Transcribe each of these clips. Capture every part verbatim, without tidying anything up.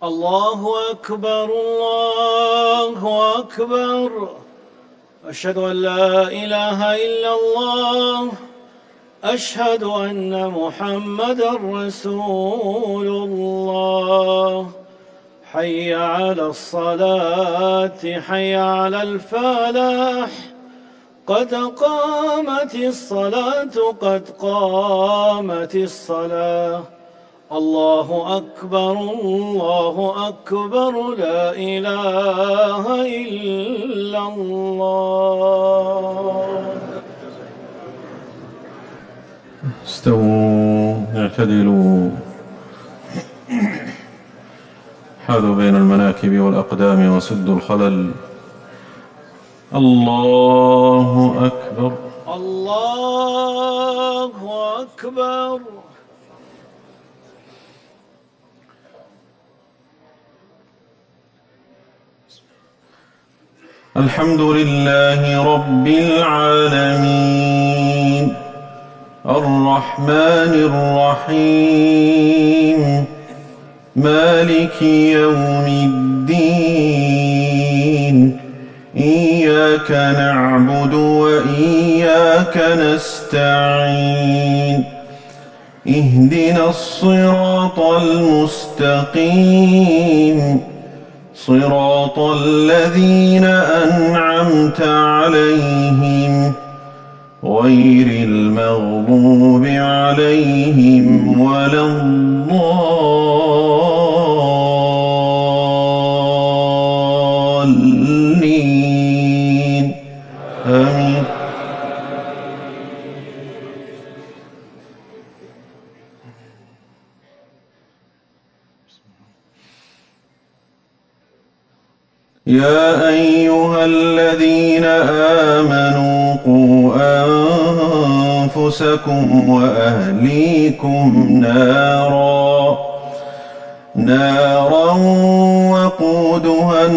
الله أكبر الله أكبر. أشهد أن لا إله إلا الله. أشهد أن محمدًا رسول الله. حي على الصلاة حي على الفلاح. قد قامت الصلاة قد قامت الصلاة. الله أكبر الله أكبر لا إله إلا الله. استووا اعتدلوا، حاذوا بين المناكب والأقدام وسدوا الخلل. الله أكبر الله أكبر. الحمد لله رب العالمين الرحمن الرحيم مالك يوم الدين. إياك نعبد وإياك نستعين. اهدنا الصراط المستقيم صراط الذين أنعمت عليهم غير المغضوب عليهم ولا الضالين. آمين. يا أيها الذين آمنوا قوا أنفسكم وأهليكم نارا نارا وقودها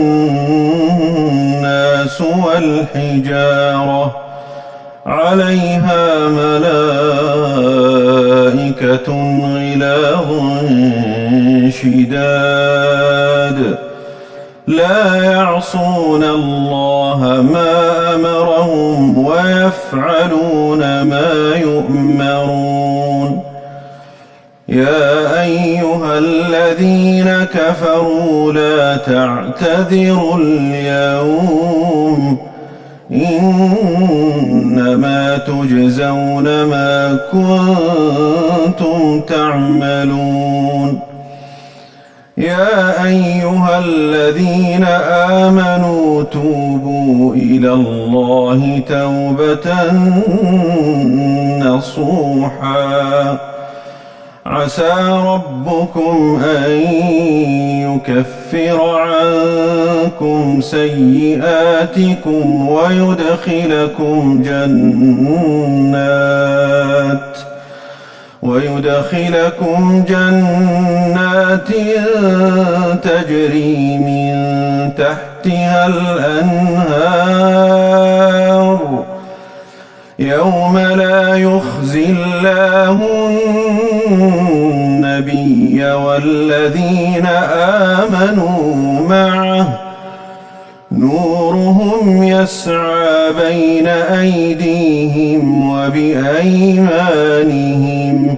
الناس والحجارة عليها ملائكة غلاظ شداد لا يعصون الله ما أمرهم ويفعلون ما يؤمرون. يا أيها الذين كفروا لا تعتذروا اليوم إنما تجزون ما كنتم تعملون. يا أيها الذين آمنوا توبوا إلى الله توبة نصوحا عسى ربكم أن يكفر عنكم سيئاتكم ويدخلكم جنات ويدخلكم جنات تجري من تحتها الأنهار يوم لا يخزي الله النبي والذين آمنوا معه نورهم يسعى بين أيديهم وبأيمانهم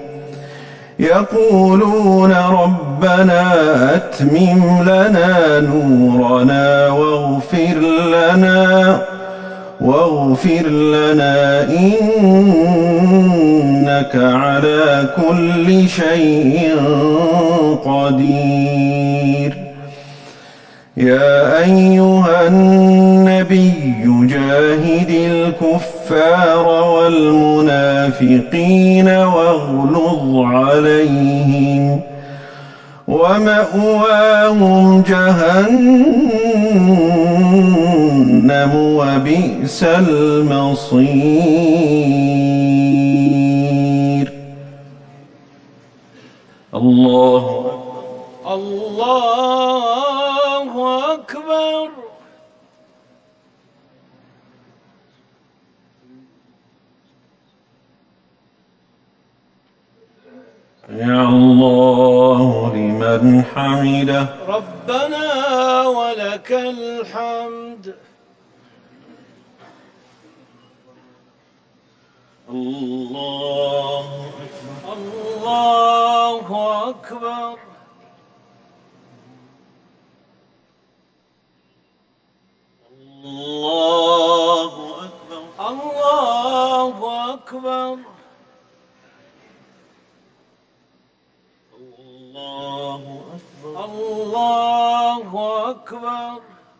يقولون ربنا أتمم لنا نورنا واغفر لنا واغفر لنا إنك على كل شيء قدير. يا أيها النبي جاهد الكفار والمنافقين واغلظ عليهم ومأواهم جهنم وبئس المصير. الله الله أكبر. سمع الله لمن حمده. ربنا ولك الحمد. الله الله أكبر. الله أكبر. الله أكبر. الله أكبر. الله أكبر.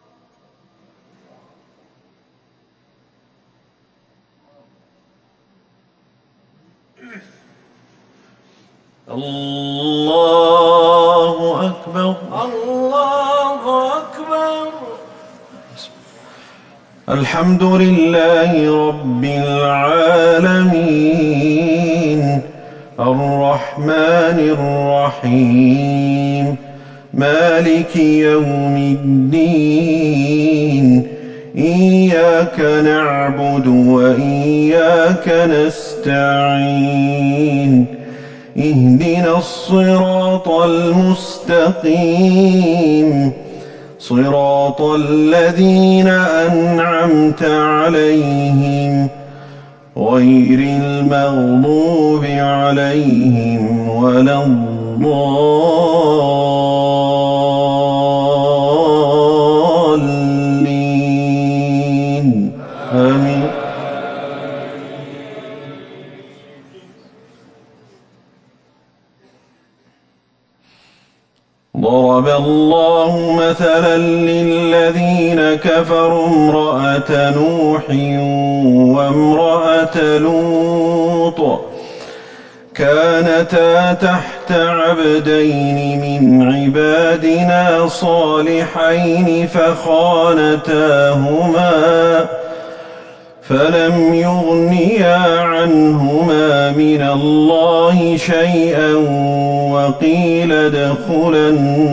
الله أكبر. الله أكبر. الحمد لله رب العالمين الرحمن الرحيم مالك يوم الدين إياك نعبد وإياك نستعين اهدنا الصراط المستقيم صراط الذين أنعمت عليهم غير المغضوب عليهم ولا الضالين آمين. ضرب الله مثلا للذين كفروا امرأة نوح وامرأة لوط كانتا تحت عبدين من عبادنا صالحين فخانتاهما فلم يغنيا عنهما من الله شيئا وقيل ادخلا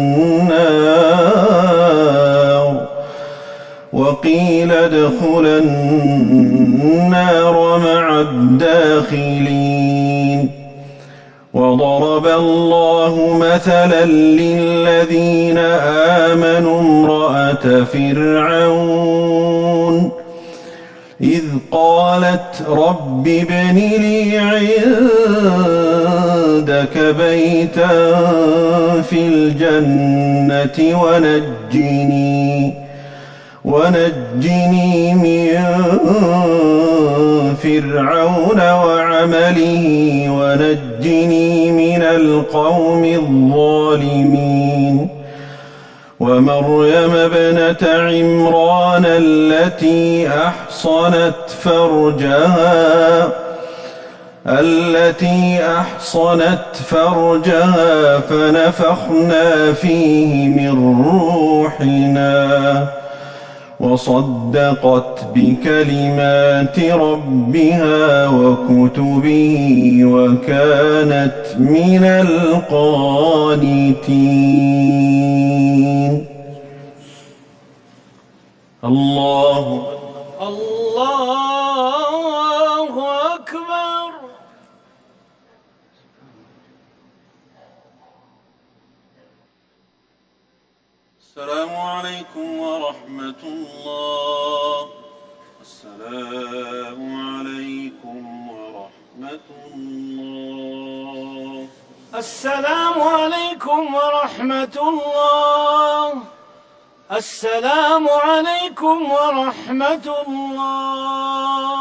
النار وقيل ادخلا النار مع الداخلين. وضرب الله مثلا للذين آمنوا امرأة فرعون إذ قالت رب ابن لي عندك بيتا في الجنة ونجني ونجني من فرعون وعمله ونجني من القوم الظالمين. ومريم ابنة عمران التي أحصنت فرجها التي أحصنت فرجها فنفخنا فيه من روحنا وصدقت بكلمات ربها وكتبه وكانت من القانتين. الله الله أكبر. السلام عليكم ورحمة الله. السلام عليكم ورحمة الله. السلام عليكم ورحمة الله. السلام عليكم ورحمة الله.